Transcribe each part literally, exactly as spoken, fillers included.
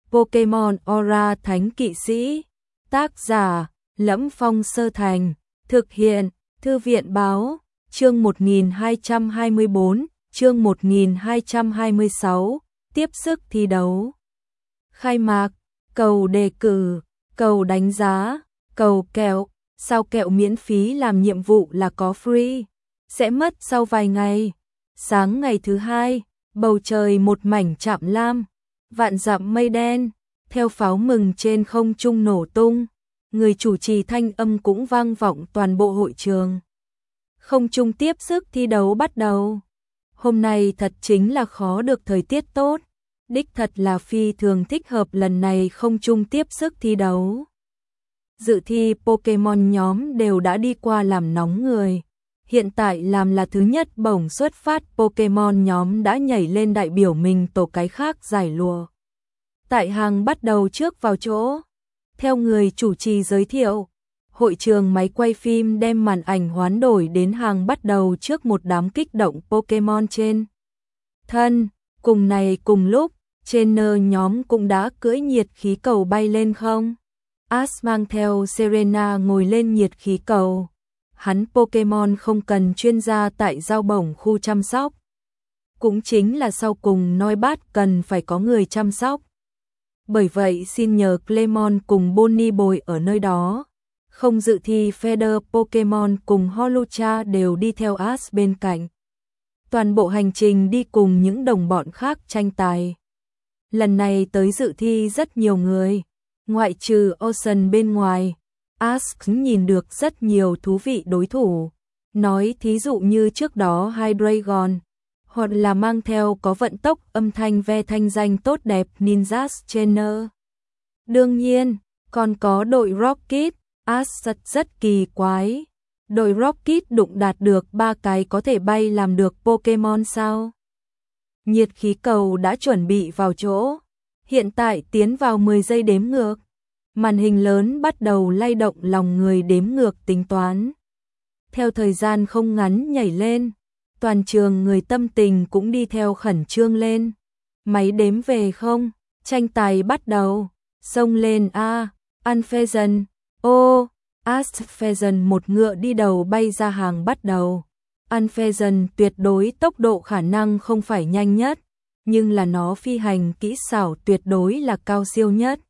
Pokemon Aura Thánh Kỵ Sĩ. Tác giả: Lẫm Phong Sơ Thành. Thực hiện: Thư viện Báo. Chương một nghìn hai trăm hai mươi bốn, chương một nghìn hai trăm hai mươi sáu, tiếp sức thi đấu. Khai mạc, cầu đề cử, cầu đánh giá, cầu kẹo, sao kẹo miễn phí làm nhiệm vụ là có free, sẽ mất sau vài ngày. Sáng ngày thứ hai, bầu trời một mảnh chạm lam, vạn dặm mây đen, theo pháo mừng trên không trung nổ tung, người chủ trì thanh âm cũng vang vọng toàn bộ hội trường. Không trung tiếp sức thi đấu bắt đầu. Hôm nay thật chính là khó được thời tiết tốt, đích thật là phi thường thích hợp lần này không trung tiếp sức thi đấu. Dự thi Pokemon nhóm đều đã đi qua làm nóng người. Hiện tại làm là thứ nhất bổng xuất phát, Pokemon nhóm đã nhảy lên đại biểu mình tổ cái khác giải lùa. Tại hàng bắt đầu trước vào chỗ. Theo người chủ trì giới thiệu, hội trường máy quay phim đem màn ảnh hoán đổi đến hàng bắt đầu trước một đám kích động Pokemon trên thân. Cùng này cùng lúc, trainer nhóm cũng đã cưỡi nhiệt khí cầu bay lên không. Ash mang theo Serena ngồi lên nhiệt khí cầu. Hắn Pokemon không cần chuyên gia tại giao bổng khu chăm sóc. Cũng chính là sau cùng Noibat cần phải có người chăm sóc. Bởi vậy xin nhờ Clemon cùng Bonnie bồi ở nơi đó. Không dự thi Feather Pokemon cùng Holucha đều đi theo Ash bên cạnh. Toàn bộ hành trình đi cùng những đồng bọn khác tranh tài. Lần này tới dự thi rất nhiều người, ngoại trừ Ocean bên ngoài. Ash nhìn được rất nhiều thú vị đối thủ. Nói thí dụ như trước đó Hydreigon, hoặc là mang theo có vận tốc âm thanh ve thanh danh tốt đẹp Ninja Trainer. Đương nhiên, còn có đội Rocket. Ash rất rất kỳ quái. Đội Rocket đụng đạt được ba cái có thể bay làm được Pokemon sao? Nhiệt khí cầu đã chuẩn bị vào chỗ. Hiện tại tiến vào mười giây đếm ngược. Màn hình lớn bắt đầu lay động lòng người đếm ngược tính toán. Theo thời gian không ngắn nhảy lên, toàn trường người tâm tình cũng đi theo khẩn trương lên. Máy đếm về không, tranh tài bắt đầu, xông lên a, Unfezant, ô, Unfezant một ngựa đi đầu bay ra hàng bắt đầu. Unfezant tuyệt đối tốc độ khả năng không phải nhanh nhất, nhưng là nó phi hành kỹ xảo tuyệt đối là cao siêu nhất.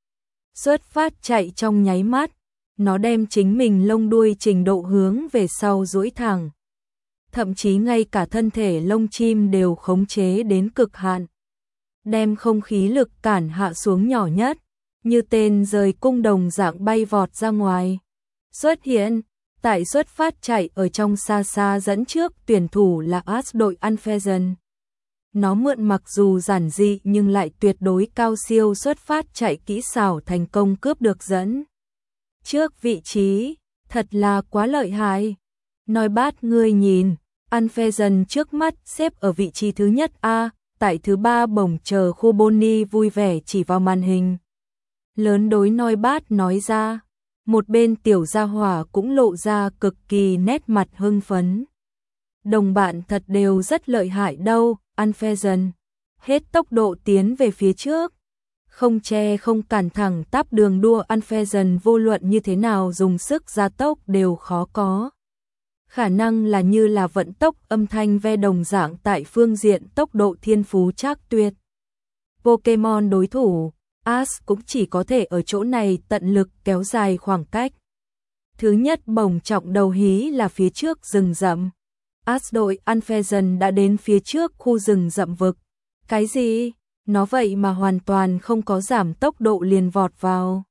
Xuất phát chạy trong nháy mắt, nó đem chính mình lông đuôi trình độ hướng về sau duỗi thẳng. Thậm chí ngay cả thân thể lông chim đều khống chế đến cực hạn. Đem không khí lực cản hạ xuống nhỏ nhất, như tên rời cung đồng dạng bay vọt ra ngoài. Xuất hiện, tại xuất phát chạy ở trong xa xa dẫn trước tuyển thủ là Ash đội Unfezant. Nó mượn mặc dù giản dị nhưng lại tuyệt đối cao siêu xuất phát chạy kỹ xảo thành công cướp được dẫn trước vị trí, thật là quá lợi hại. Noibat ngươi nhìn, Unfezant trước mắt xếp ở vị trí thứ nhất A, tại thứ ba bổng chờ khu Bonnie vui vẻ chỉ vào màn hình. Lớn đối Noibat nói ra, một bên tiểu gia hỏa cũng lộ ra cực kỳ nét mặt hưng phấn. Đồng bạn thật đều rất lợi hại đâu, Unfezant. Hết tốc độ tiến về phía trước. Không che không cản thẳng tắp đường đua Unfezant vô luận như thế nào dùng sức gia tốc đều khó có. Khả năng là như là vận tốc âm thanh ve đồng dạng tại phương diện tốc độ thiên phú trác tuyệt. Pokemon đối thủ, Ash cũng chỉ có thể ở chỗ này tận lực kéo dài khoảng cách. Thứ nhất bổng trọng đầu hí là phía trước rừng rậm. Ash đội Unfezant đã đến phía trước khu rừng rậm vực. Cái gì? Nó vậy mà hoàn toàn không có giảm tốc độ liền vọt vào.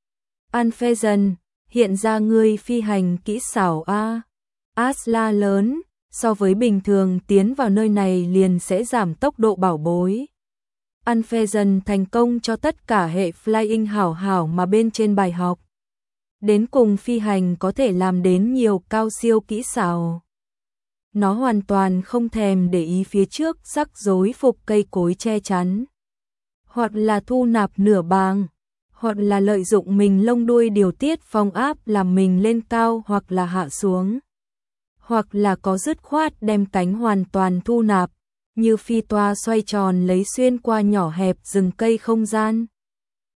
Unfezant, hiện ra ngươi phi hành kỹ xảo a. Ash la lớn, so với bình thường tiến vào nơi này liền sẽ giảm tốc độ bảo bối. Unfezant thành công cho tất cả hệ flying hảo hảo mà bên trên bài học. Đến cùng phi hành có thể làm đến nhiều cao siêu kỹ xảo. Nó hoàn toàn không thèm để ý phía trước rắc rối phục cây cối che chắn. Hoặc là thu nạp nửa bàng, hoặc là lợi dụng mình lông đuôi điều tiết phong áp làm mình lên cao hoặc là hạ xuống. Hoặc là có dứt khoát đem cánh hoàn toàn thu nạp, như phi toa xoay tròn lấy xuyên qua nhỏ hẹp rừng cây không gian.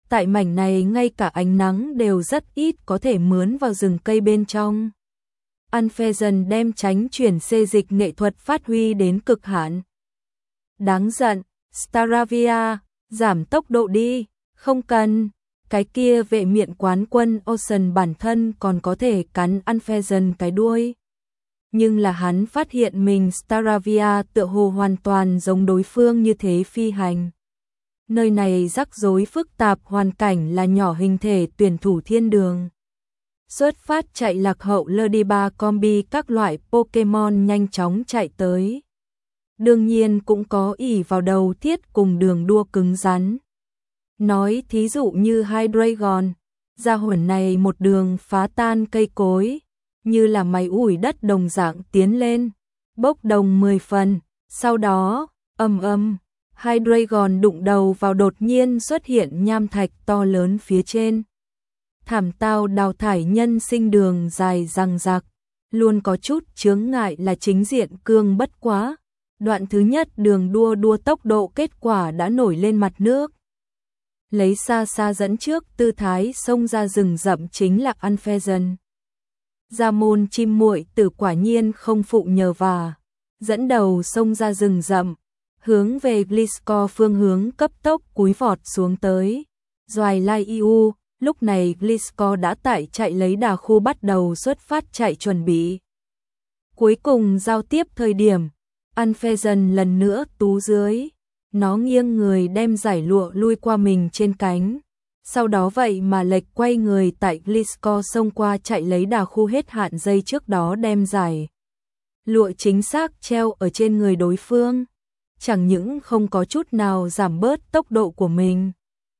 Tại mảnh này ngay cả ánh nắng đều rất ít có thể mướn vào rừng cây bên trong. Unfezant đem tránh chuyển xê dịch nghệ thuật phát huy đến cực hạn. Đáng giận, Staravia, giảm tốc độ đi, không cần. Cái kia vệ miện quán quân Ocean bản thân còn có thể cắn Unfezant cái đuôi. Nhưng là hắn phát hiện mình Staravia tựa hồ hoàn toàn giống đối phương như thế phi hành. Nơi này rắc rối phức tạp, hoàn cảnh là nhỏ hình thể tuyển thủ thiên đường. Xuất phát chạy lạc hậu Lediba combi các loại Pokemon nhanh chóng chạy tới. Đương nhiên cũng có ỷ vào đầu thiết cùng đường đua cứng rắn. Nói thí dụ như Hydreigon, gia hỏa này một đường phá tan cây cối, như là máy ủi đất đồng dạng tiến lên, bốc đồng mười phần, sau đó, ầm ầm, Hydreigon đụng đầu vào đột nhiên xuất hiện nham thạch to lớn phía trên. Thảm tao đào thải nhân sinh đường dài răng rạc, luôn có chút chướng ngại là chính diện cương bất quá. Đoạn thứ nhất đường đua đua tốc độ kết quả đã nổi lên mặt nước. Lấy xa xa dẫn trước tư thái xông ra rừng rậm chính là Unfezant. Gia môn chim muội tử quả nhiên không phụ nhờ vả, dẫn đầu xông ra rừng rậm, hướng về Gliscor phương hướng cấp tốc cúi vọt xuống tới. Doài Lai Iu, lúc này Gliscor đã tại chạy lấy đà khu bắt đầu xuất phát chạy chuẩn bị. Cuối cùng giao tiếp thời điểm, Unfezant lần nữa tú dưới, nó nghiêng người đem giải lụa lui qua mình trên cánh. Sau đó vậy mà lệch quay người tại Gliscor xông qua chạy lấy đà khu hết hạn giây trước đó đem giải lụa chính xác treo ở trên người đối phương. Chẳng những không có chút nào giảm bớt tốc độ của mình,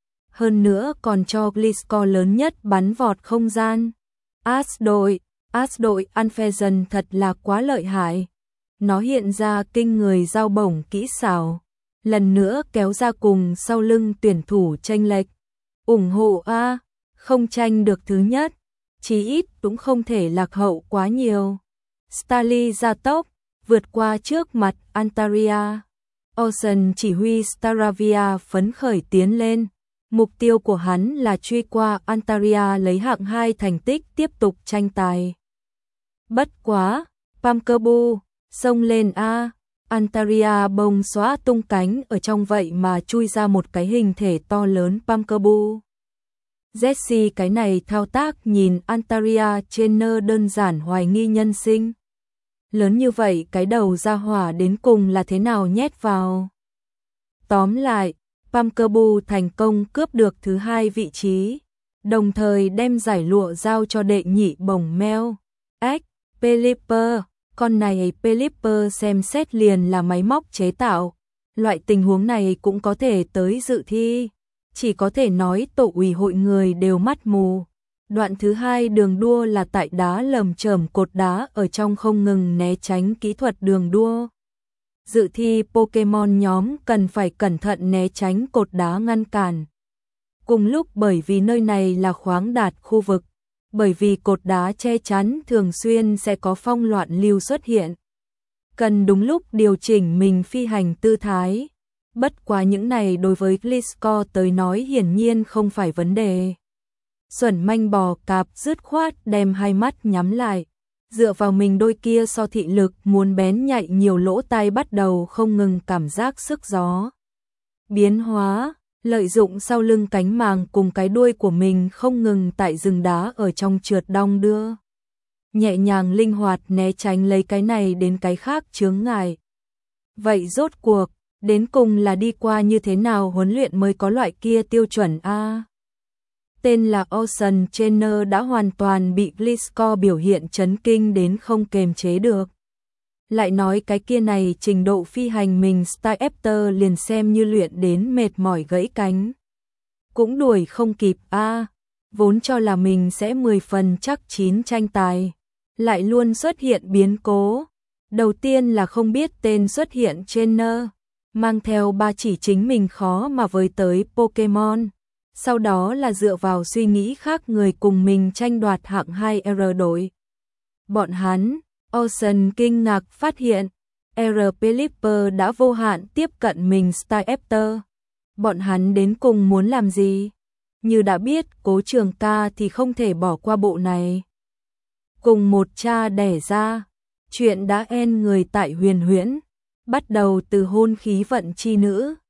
hơn nữa còn cho Gliscor lớn nhất bắn vọt không gian. As đội, As đội Unfezant thật là quá lợi hại. Nó hiện ra kinh người dao bổng kỹ xảo, lần nữa kéo ra cùng sau lưng tuyển thủ chênh lệch. Ủng hộ a, không tranh được thứ nhất, chí ít cũng không thể lạc hậu quá nhiều. Starly ra tốc, vượt qua trước mặt Antaria. Ocean chỉ huy Staravia phấn khởi tiến lên. Mục tiêu của hắn là truy qua Antaria lấy hạng hai thành tích tiếp tục tranh tài. Bất quá, Pumpkaboo, xông lên a. Antaria bông xóa tung cánh ở trong vậy mà chui ra một cái hình thể to lớn Pumpkaboo. Jessie cái này thao tác nhìn Antaria trên nơ đơn giản hoài nghi nhân sinh. Lớn như vậy cái đầu ra hỏa đến cùng là thế nào nhét vào. Tóm lại, Pumpkaboo thành công cướp được thứ hai vị trí, đồng thời đem giải lụa giao cho đệ nhị bổng mèo. Ếch, Pelipper, con này Pelipper xem xét liền là máy móc chế tạo. Loại tình huống này cũng có thể tới dự thi. Chỉ có thể nói tổ ủy hội người đều mắt mù. Đoạn thứ hai đường đua là tại đá lầm chởm cột đá ở trong không ngừng né tránh kỹ thuật đường đua. Dự thi Pokemon nhóm cần phải cẩn thận né tránh cột đá ngăn cản. Cùng lúc bởi vì nơi này là khoáng đạt khu vực, bởi vì cột đá che chắn thường xuyên sẽ có phong loạn lưu xuất hiện. Cần đúng lúc điều chỉnh mình phi hành tư thái. Bất quá những này đối với Gliscor tới nói hiển nhiên không phải vấn đề. Xuẩn manh bò cạp dứt khoát đem hai mắt nhắm lại. Dựa vào mình đôi kia so thị lực muốn bén nhạy nhiều lỗ tai bắt đầu không ngừng cảm giác sức gió. Biến hóa, lợi dụng sau lưng cánh màng cùng cái đuôi của mình không ngừng tại rừng đá ở trong trượt đong đưa. Nhẹ nhàng linh hoạt né tránh lấy cái này đến cái khác chướng ngại. Vậy rốt cuộc, đến cùng là đi qua như thế nào huấn luyện mới có loại kia tiêu chuẩn A? Tên là Ocean Trainer đã hoàn toàn bị Gliscor biểu hiện chấn kinh đến không kềm chế được. Lại nói cái kia này trình độ phi hành mình Staraptor liền xem như luyện đến mệt mỏi gãy cánh. Cũng đuổi không kịp a, vốn cho là mình sẽ mười phần chắc chín tranh tài. Lại luôn xuất hiện biến cố. Đầu tiên là không biết tên xuất hiện trainer, mang theo ba chỉ chính mình khó mà với tới Pokemon. Sau đó là dựa vào suy nghĩ khác người cùng mình tranh đoạt hạng hai R đội. Bọn hắn, Ocean kinh ngạc phát hiện, R Pelipper đã vô hạn tiếp cận mình Staraptor. Bọn hắn đến cùng muốn làm gì? như đã biết Cố Trường Ca thì không thể bỏ qua bộ này. Cùng một cha đẻ ra, chuyện đã en người tại Huyền Huyễn, bắt đầu từ hôn khí vận chi nữ,